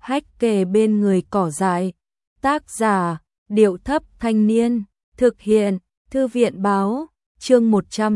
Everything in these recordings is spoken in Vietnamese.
Hách kề bên người cỏ dại. Tác giả, Điệu Thấp Thanh Niên. Thực hiện, Thư viện Báo. Chương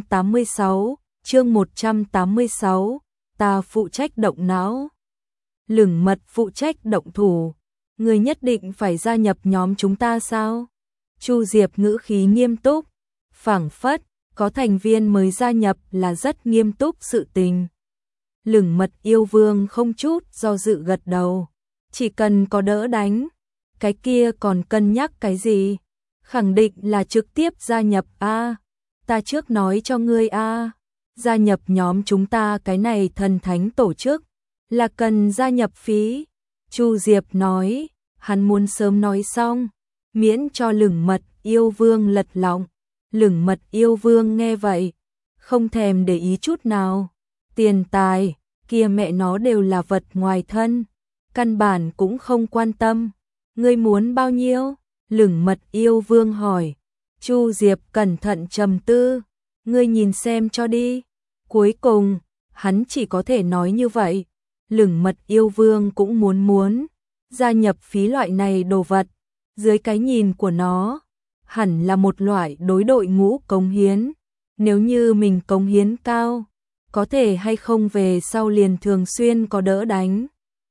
186. Ta phụ trách động não. Lửng Mật phụ trách động thủ. Người nhất định phải gia nhập nhóm chúng ta sao? Chu Diệp ngữ khí nghiêm túc, phảng phất có thành viên mới gia nhập là rất nghiêm túc sự tình. Lửng Mật yêu vương không chút do dự gật đầu. Chỉ cần có đỡ đánh, cái kia còn cân nhắc cái gì? Khẳng định là trực tiếp gia nhập a. Ta trước nói cho ngươi a, gia nhập nhóm chúng ta cái này thần thánh tổ chức là cần gia nhập phí. Chu Diệp nói, hắn muốn sớm nói xong, miễn cho Lửng Mật yêu vương lật lọng. Lửng Mật yêu vương nghe vậy, không thèm để ý chút nào. Tiền tài, kia mẹ nó đều là vật ngoài thân, căn bản cũng không quan tâm. Ngươi muốn bao nhiêu? Lửng Mật yêu vương hỏi. Chu Diệp cẩn thận trầm tư. Ngươi nhìn xem cho đi. Cuối cùng, hắn chỉ có thể nói như vậy. Lửng Mật yêu vương cũng muốn gia nhập phí loại này đồ vật. Dưới cái nhìn của nó, hẳn là một loại đối đội ngũ cống hiến. Nếu như mình cống hiến cao, có thể hay không về sau liền thường xuyên có đỡ đánh.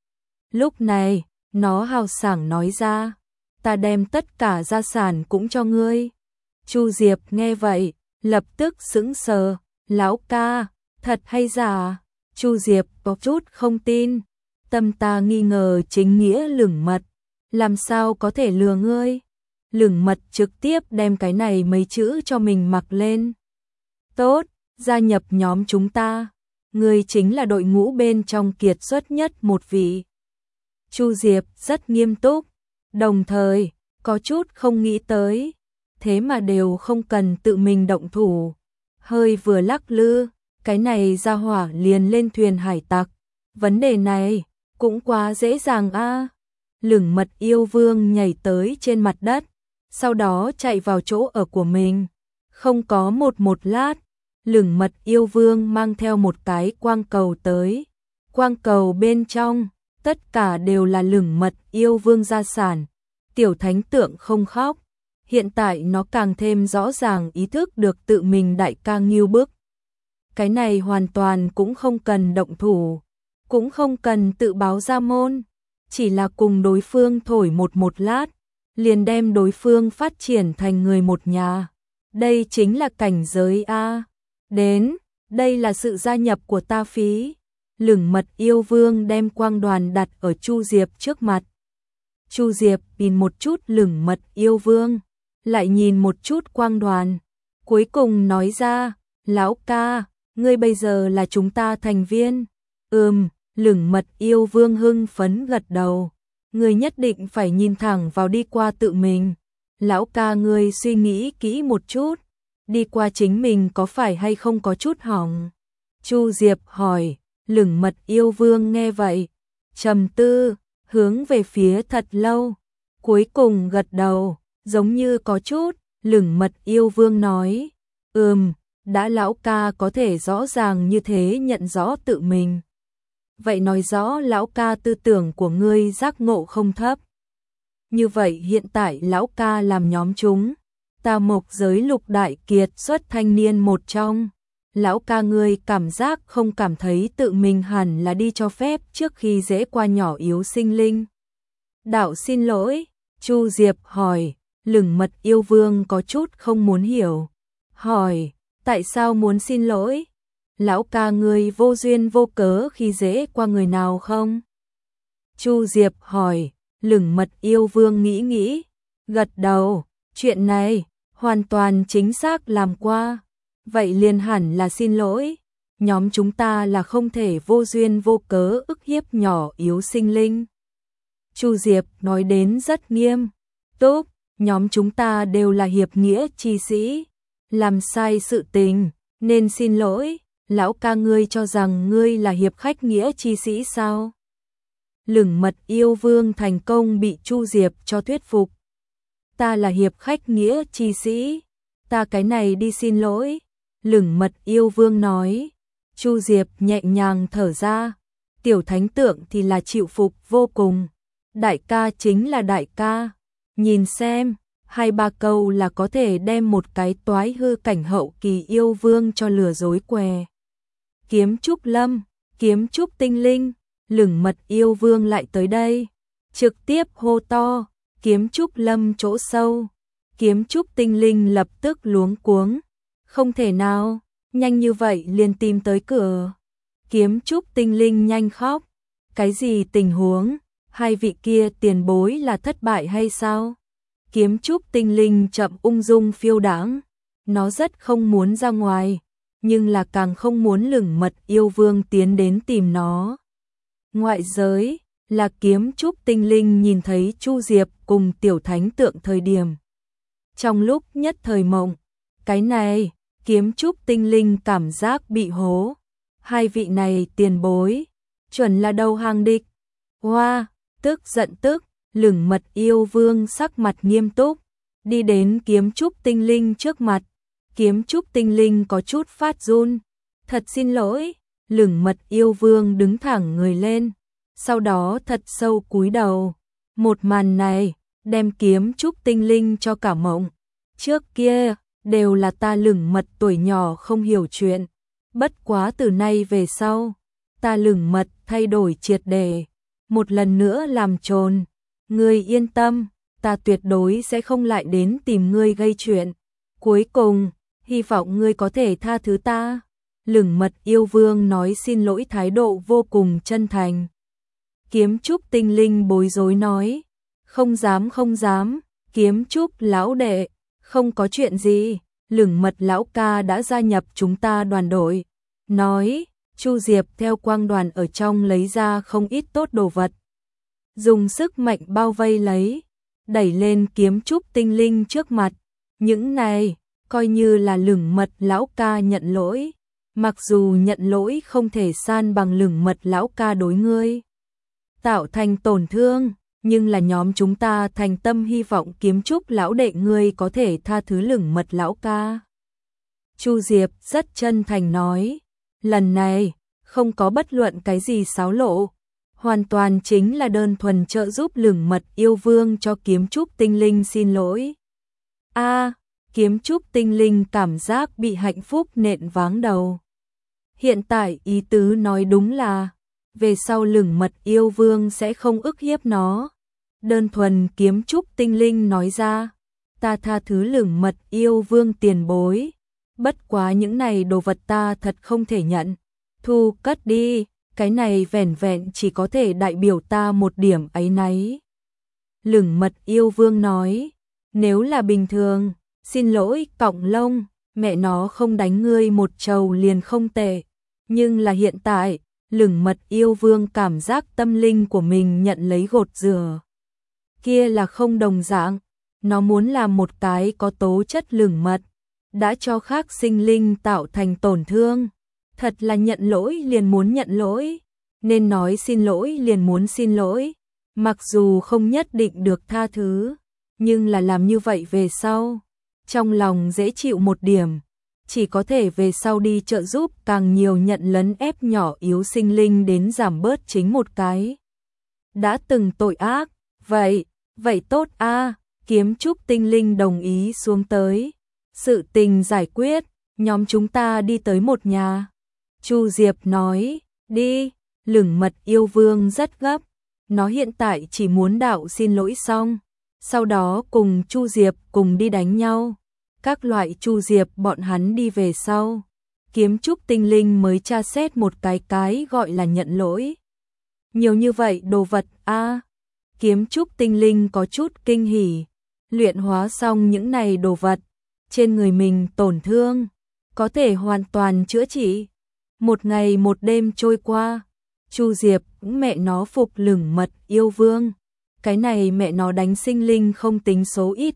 Lúc này, nó hào sảng nói ra, ta đem tất cả gia sản cũng cho ngươi. Chu Diệp nghe vậy, lập tức sững sờ, lão ca, thật hay giả? Chu Diệp có chút không tin, tâm ta nghi ngờ chính nghĩa Lửng Mật, làm sao có thể lừa ngươi? Lửng Mật trực tiếp đem cái này mấy chữ cho mình mặc lên. Tốt, gia nhập nhóm chúng ta, ngươi chính là đội ngũ bên trong kiệt xuất nhất một vị. Chu Diệp rất nghiêm túc, đồng thời có chút không nghĩ tới, thế mà đều không cần tự mình động thủ. Hơi vừa lắc lư, cái này ra hỏa liền lên thuyền hải tặc. Vấn đề này cũng quá dễ dàng a. Lửng Mật yêu vương nhảy tới trên mặt đất, sau đó chạy vào chỗ ở của mình. Không có một lát, Lửng Mật yêu vương mang theo một cái quang cầu tới. Quang cầu bên trong, tất cả đều là Lửng Mật yêu vương gia sản. Tiểu thánh tượng không khóc. Hiện tại nó càng thêm rõ ràng ý thức được tự mình đại ca nghiêu bức. Cái này hoàn toàn cũng không cần động thủ, cũng không cần tự báo ra môn, chỉ là cùng đối phương thổi một lát, liền đem đối phương phát triển thành người một nhà. Đây chính là cảnh giới a. Đến, đây là sự gia nhập của ta phí. Lửng Mật yêu vương đem quang đoàn đặt ở Chu Diệp trước mặt. Chu Diệp nhìn một chút Lửng Mật yêu vương, lại nhìn một chút quang đoàn, cuối cùng nói ra, lão ca, ngươi bây giờ là chúng ta thành viên. Lửng Mật yêu vương hưng phấn gật đầu. Ngươi nhất định phải nhìn thẳng vào đi qua tự mình. Lão ca ngươi suy nghĩ kỹ một chút, đi qua chính mình có phải hay không có chút hỏng? Chu Diệp hỏi. Lửng Mật yêu vương nghe vậy, trầm tư, hướng về phía thật lâu, cuối cùng gật đầu, giống như có chút. Lửng Mật yêu vương nói, đã lão ca có thể rõ ràng như thế nhận rõ tự mình. Vậy nói rõ lão ca tư tưởng của ngươi giác ngộ không thấp. Như vậy hiện tại lão ca làm nhóm chúng, ta Mộc giới lục đại kiệt xuất thanh niên một trong. Lão ca ngươi cảm giác không cảm thấy tự mình hẳn là đi cho phép trước khi dễ qua nhỏ yếu sinh linh? Đạo xin lỗi, Chu Diệp hỏi. Lửng Mật yêu vương có chút không muốn hiểu, hỏi, tại sao muốn xin lỗi? Lão ca ngươi vô duyên vô cớ khi dễ qua người nào không? Chu Diệp hỏi. Lửng Mật yêu vương nghĩ, gật đầu, chuyện này hoàn toàn chính xác làm qua. Vậy liền hẳn là xin lỗi. Nhóm chúng ta là không thể vô duyên vô cớ ức hiếp nhỏ yếu sinh linh. Chu Diệp nói đến rất nghiêm túc, nhóm chúng ta đều là hiệp nghĩa chi sĩ, làm sai sự tình nên xin lỗi. Lão ca ngươi cho rằng ngươi là hiệp khách nghĩa chi sĩ sao? Lửng Mật yêu vương thành công bị Chu Diệp cho thuyết phục. Ta là hiệp khách nghĩa chi sĩ, ta cái này đi xin lỗi. Lửng Mật yêu vương nói. Chu Diệp nhẹ nhàng thở ra, tiểu thánh tượng thì là chịu phục vô cùng. đại ca chính là đại ca, nhìn xem, 2-3 câu là có thể đem một cái toái hư cảnh hậu kỳ yêu vương cho lừa dối què. Kiếm Trúc Lâm, Kiếm Trúc Tinh Linh, Lửng Mật yêu vương lại tới đây, trực tiếp hô to, Kiếm Trúc Lâm chỗ sâu. Kiếm Trúc Tinh Linh lập tức luống cuống, không thể nào, nhanh như vậy liền tìm tới cửa. Kiếm Trúc Tinh Linh nhanh khóc, cái gì tình huống, hai vị kia tiền bối là thất bại hay sao? Kiếm Trúc Tinh Linh chậm ung dung phiêu đãng, nó rất không muốn ra ngoài, nhưng là càng không muốn Lửng Mật yêu vương tiến đến tìm nó. Ngoại giới, là Kiếm Trúc Tinh Linh nhìn thấy Chu Diệp cùng tiểu thánh tượng thời điểm. Trong lúc nhất thời mộng, cái này, Kiếm Trúc Tinh Linh cảm giác bị hố. Hai vị này tiền bối, chuẩn là đầu hàng địch. Hoa, tức giận tức, Lửng Mật yêu vương sắc mặt nghiêm túc, đi đến Kiếm Trúc Tinh Linh trước mặt. Kiếm Trúc Tinh Linh có chút phát run. Thật xin lỗi, Lửng Mật yêu vương đứng thẳng người lên, sau đó thật sâu cúi đầu. Một màn này, đem Kiếm Trúc Tinh Linh cho cả mộng. Trước kia, đều là ta Lửng Mật tuổi nhỏ không hiểu chuyện. Bất quá từ nay về sau, ta Lửng Mật thay đổi triệt để, một lần nữa làm trồn. Ngươi yên tâm, ta tuyệt đối sẽ không lại đến tìm ngươi gây chuyện. Cuối cùng, hy vọng ngươi có thể tha thứ ta. Lửng Mật yêu vương nói xin lỗi thái độ vô cùng chân thành. Kiếm Trúc Tinh Linh bối rối nói, không dám, Kiếm Trúc lão đệ, không có chuyện gì, Lửng Mật lão ca đã gia nhập chúng ta đoàn đội. Nói, Chu Diệp theo quang đoàn ở trong lấy ra không ít tốt đồ vật. Dùng sức mạnh bao vây lấy, đẩy lên Kiếm Trúc Tinh Linh trước mặt. Những này, coi như là Lửng Mật lão ca nhận lỗi. Mặc dù nhận lỗi không thể san bằng Lửng Mật lão ca đối ngươi tạo thành tổn thương, nhưng là nhóm chúng ta thành tâm hy vọng Kiếm Trúc lão đệ ngươi có thể tha thứ Lửng Mật lão ca. Chu Diệp rất chân thành nói, lần này không có bất luận cái gì xáo lộ, hoàn toàn chính là đơn thuần trợ giúp Lửng Mật yêu vương cho Kiếm Trúc Tinh Linh xin lỗi. Kiếm Trúc Tinh Linh cảm giác bị hạnh phúc nện váng đầu. Hiện tại ý tứ nói đúng là, về sau Lửng Mật yêu vương sẽ không ức hiếp nó. Đơn thuần Kiếm Trúc Tinh Linh nói ra, ta tha thứ Lửng Mật yêu vương tiền bối. Bất quá những này đồ vật ta thật không thể nhận. Thu cất đi, cái này vẻn vẹn chỉ có thể đại biểu ta một điểm áy náy. Lửng Mật yêu vương nói, nếu là bình thường, xin lỗi cọng lông, mẹ nó không đánh ngươi một trầu liền không tệ. Nhưng là hiện tại, Lửng Mật yêu vương cảm giác tâm linh của mình nhận lấy gột rửa. Kia là không đồng dạng, nó muốn làm một cái có tố chất Lửng Mật, đã cho khác sinh linh tạo thành tổn thương. Thật là nhận lỗi liền muốn nhận lỗi, nên nói xin lỗi liền muốn xin lỗi. Mặc dù không nhất định được tha thứ, nhưng là làm như vậy về sau, trong lòng dễ chịu một điểm. Chỉ có thể về sau đi trợ giúp càng nhiều nhận lấn ép nhỏ yếu sinh linh đến giảm bớt chính một cái đã từng tội ác. Vậy tốt a. Kiếm Trúc Tinh Linh đồng ý xuống tới. Sự tình giải quyết, nhóm chúng ta đi tới một nhà. Chu Diệp nói, đi. Lửng Mật yêu vương rất gấp, nó hiện tại chỉ muốn đạo xin lỗi xong, sau đó cùng Chu Diệp cùng đi đánh nhau. Các loại Chu Diệp bọn hắn đi về sau, Kiếm Trúc Tinh Linh mới tra xét một cái gọi là nhận lỗi. Nhiều như vậy đồ vật Kiếm Trúc Tinh Linh có chút kinh hỉ, luyện hóa xong những này đồ vật, trên người mình tổn thương, có thể hoàn toàn chữa trị. Một ngày một đêm trôi qua, Chu Diệp cũng mẹ nó phục Lửng Mật yêu vương. Cái này mẹ nó đánh sinh linh không tính số ít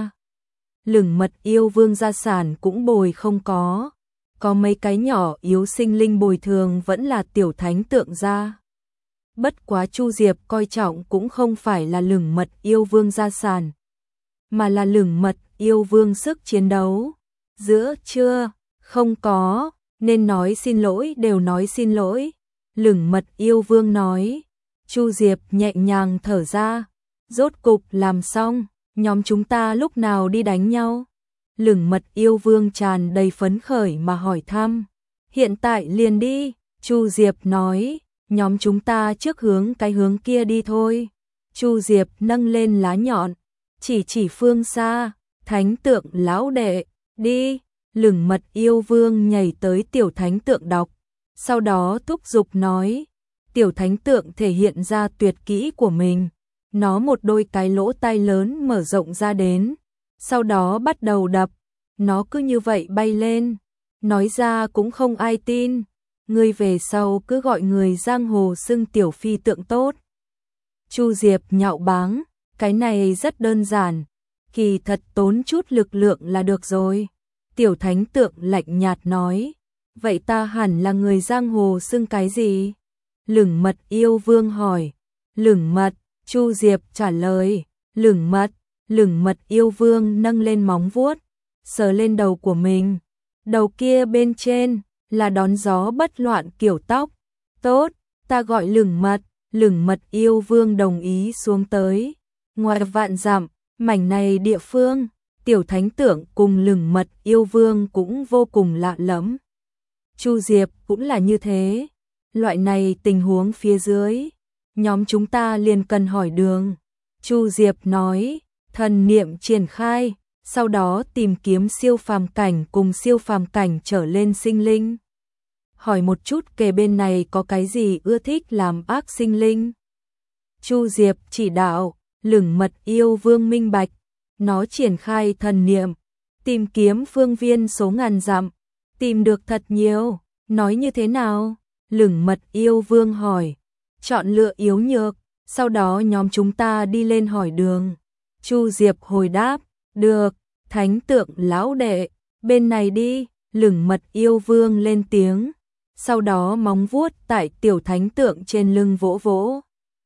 Lửng Mật yêu vương gia sản cũng bồi không có mấy cái nhỏ yếu sinh linh bồi thường vẫn là tiểu thánh tượng gia. Bất quá Chu Diệp coi trọng cũng không phải là Lửng Mật yêu vương gia sản, mà là Lửng Mật yêu vương sức chiến đấu. Giữa chưa, không có, nên nói xin lỗi đều nói xin lỗi. Lửng Mật yêu vương nói, Chu Diệp nhẹ nhàng thở ra, rốt cục làm xong, nhóm chúng ta lúc nào đi đánh nhau? Lửng Mật Yêu Vương tràn đầy phấn khởi mà hỏi thăm. Hiện tại liền đi, Chu Diệp nói, nhóm chúng ta trước hướng cái hướng kia đi thôi. Chu Diệp nâng lên lá nhọn, chỉ phương xa, thánh tượng lão đệ, đi. Lửng Mật Yêu Vương nhảy tới tiểu thánh tượng đọc, sau đó thúc giục nói, tiểu thánh tượng thể hiện ra tuyệt kỹ của mình. Nó một đôi cái lỗ tai lớn mở rộng ra đến, sau đó bắt đầu đập, nó cứ như vậy bay lên, nói ra cũng không ai tin, ngươi về sau cứ gọi người giang hồ xưng tiểu phi tượng tốt. Chu Diệp nhạo báng, cái này rất đơn giản, kỳ thật tốn chút lực lượng là được rồi. Tiểu thánh tượng lạnh nhạt nói, vậy ta hẳn là người giang hồ xưng cái gì? Lửng Mật Yêu Vương hỏi. Lửng Mật, Chu Diệp trả lời, Lửng Mật Yêu Vương nâng lên móng vuốt, sờ lên đầu của mình. Đầu kia bên trên là đón gió bất loạn kiểu tóc. Tốt, ta gọi Lửng Mật Yêu Vương đồng ý xuống tới. Ngoài vạn dặm, mảnh này địa phương, tiểu thánh tượng cùng Lửng Mật Yêu Vương cũng vô cùng lạ lẫm. Chu Diệp cũng là như thế. Loại này tình huống phía dưới, nhóm chúng ta liền cần hỏi đường. Chu Diệp nói, thần niệm triển khai, sau đó tìm kiếm siêu phàm cảnh cùng siêu phàm cảnh trở lên sinh linh. Hỏi một chút kề bên này có cái gì ưa thích làm ác sinh linh. Chu Diệp chỉ đạo, Lửng Mật Yêu Vương minh bạch, nó triển khai thần niệm, tìm kiếm phương viên số ngàn dặm, tìm được thật nhiều, nói như thế nào? Lửng Mật Yêu Vương hỏi, chọn lựa yếu nhược, sau đó nhóm chúng ta đi lên hỏi đường. Chu Diệp hồi đáp, được, thánh tượng lão đệ, bên này đi. Lửng Mật Yêu Vương lên tiếng, sau đó móng vuốt tại tiểu thánh tượng trên lưng vỗ vỗ.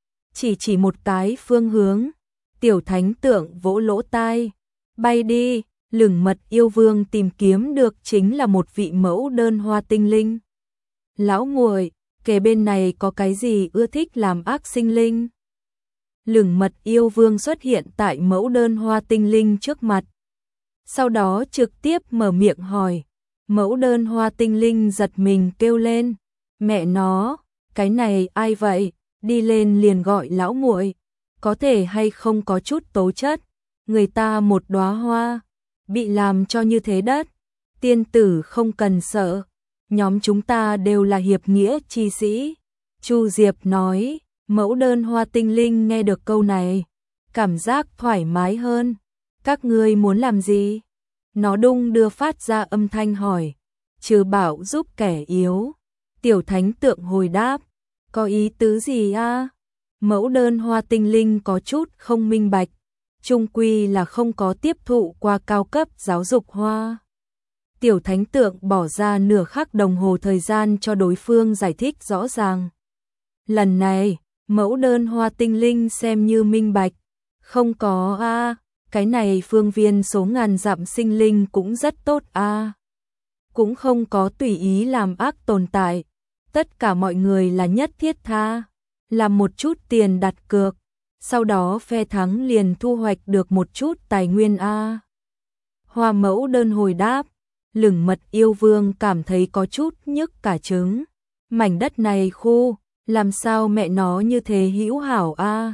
Chỉ một cái phương hướng, tiểu thánh tượng vỗ lỗ tai, bay đi. Lửng Mật Yêu Vương tìm kiếm được chính là một vị mẫu đơn hoa tinh linh. Lão muội, kề bên này có cái gì ưa thích làm ác sinh linh? Lửng Mật Yêu Vương xuất hiện tại mẫu đơn hoa tinh linh trước mặt, sau đó trực tiếp mở miệng hỏi. Mẫu đơn hoa tinh linh giật mình kêu lên, mẹ nó, cái này ai vậy? Đi lên liền gọi lão muội, có thể hay không có chút tố chất, người ta một đóa hoa, bị làm cho như thế đất, tiên tử không cần sợ, nhóm chúng ta đều là hiệp nghĩa chi sĩ. Chu Diệp nói, mẫu đơn hoa tinh linh nghe được câu này, cảm giác thoải mái hơn. Các ngươi muốn làm gì? Nó đung đưa phát ra âm thanh hỏi, trừ bảo giúp kẻ yếu. Tiểu thánh tượng hồi đáp, có ý tứ gì a? Mẫu đơn hoa tinh linh có chút không minh bạch, chung quy là không có tiếp thụ qua cao cấp giáo dục hoa. Tiểu thánh tượng bỏ ra nửa khắc đồng hồ thời gian cho đối phương giải thích rõ ràng. Lần này, mẫu đơn hoa tinh linh xem như minh bạch, không có a, cái này phương viên số ngàn dặm sinh linh cũng rất tốt a. Cũng không có tùy ý làm ác tồn tại, tất cả mọi người là nhất thiết tha, làm một chút tiền đặt cược, sau đó phe thắng liền thu hoạch được một chút tài nguyên a. Hoa mẫu đơn hồi đáp, Lửng Mật Yêu Vương cảm thấy có chút nhức cả trứng. Mảnh đất này khu, làm sao mẹ nó như thế hữu hảo a?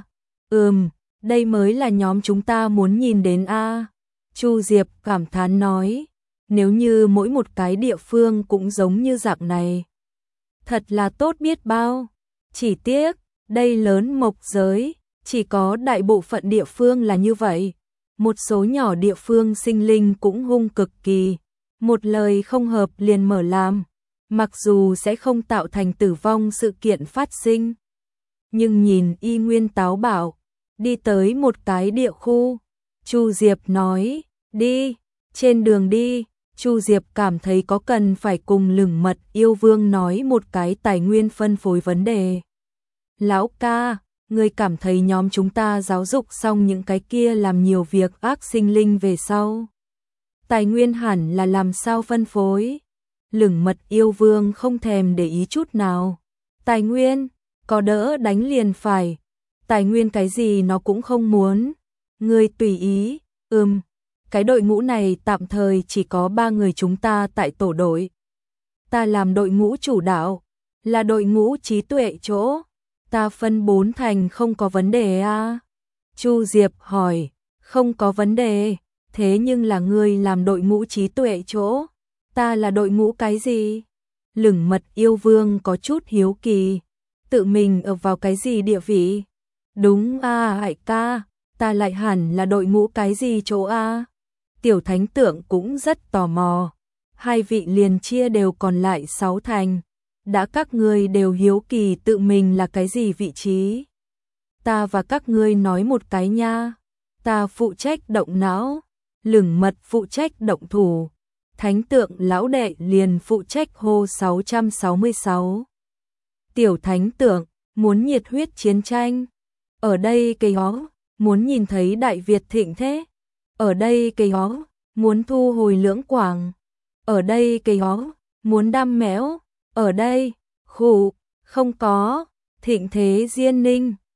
Đây mới là nhóm chúng ta muốn nhìn đến a. Chu Diệp cảm thán nói, nếu như mỗi một cái địa phương cũng giống như dạng này, thật là tốt biết bao. Chỉ tiếc, đây lớn mộc giới, chỉ có đại bộ phận địa phương là như vậy. Một số nhỏ địa phương sinh linh cũng hung cực kỳ, một lời không hợp liền mở làm, mặc dù sẽ không tạo thành tử vong sự kiện phát sinh. Nhưng nhìn y nguyên táo bạo, đi tới một cái địa khu. Chu Diệp nói, đi, trên đường đi. Chu Diệp cảm thấy có cần phải cùng Lửng Mật Yêu Vương nói một cái tài nguyên phân phối vấn đề. Lão ca, ngươi cảm thấy nhóm chúng ta giáo dục xong những cái kia làm nhiều việc ác sinh linh về sau, tài nguyên hẳn là làm sao phân phối? Lửng Mật Yêu Vương không thèm để ý chút nào. Tài nguyên, có đỡ đánh liền phải, tài nguyên cái gì nó cũng không muốn, ngươi tùy ý, cái đội ngũ này tạm thời chỉ có 3 người chúng ta tại tổ đội. Ta làm đội ngũ chủ đạo, là đội ngũ trí tuệ chỗ, ta phân 4 thành không có vấn đề à? Chu Diệp hỏi, không có vấn đề, thế nhưng là ngươi làm đội ngũ trí tuệ chỗ, ta là đội ngũ cái gì? Lửng Mật yêu vương có chút hiếu kỳ, tự mình ở vào cái gì địa vị? Đúng à Hải ca, ta lại hẳn là đội ngũ cái gì chỗ à? Tiểu Thánh Tượng cũng rất tò mò, hai vị liền chia đều còn lại 6 thành, đã các ngươi đều hiếu kỳ tự mình là cái gì vị trí. Ta và các ngươi nói một cái nha, ta phụ trách động não, Lửng Mật phụ trách động thủ, Thánh Tượng lão đệ liền phụ trách hô 666. Tiểu Thánh Tượng, muốn nhiệt huyết chiến tranh, ở đây cây hó, muốn nhìn thấy Đại Việt thịnh thế, ở đây cây hó, muốn thu hồi Lưỡng Quảng, ở đây cây hó, muốn đam mẽo, ở đây, khụ, không có, thịnh thế Diên Ninh.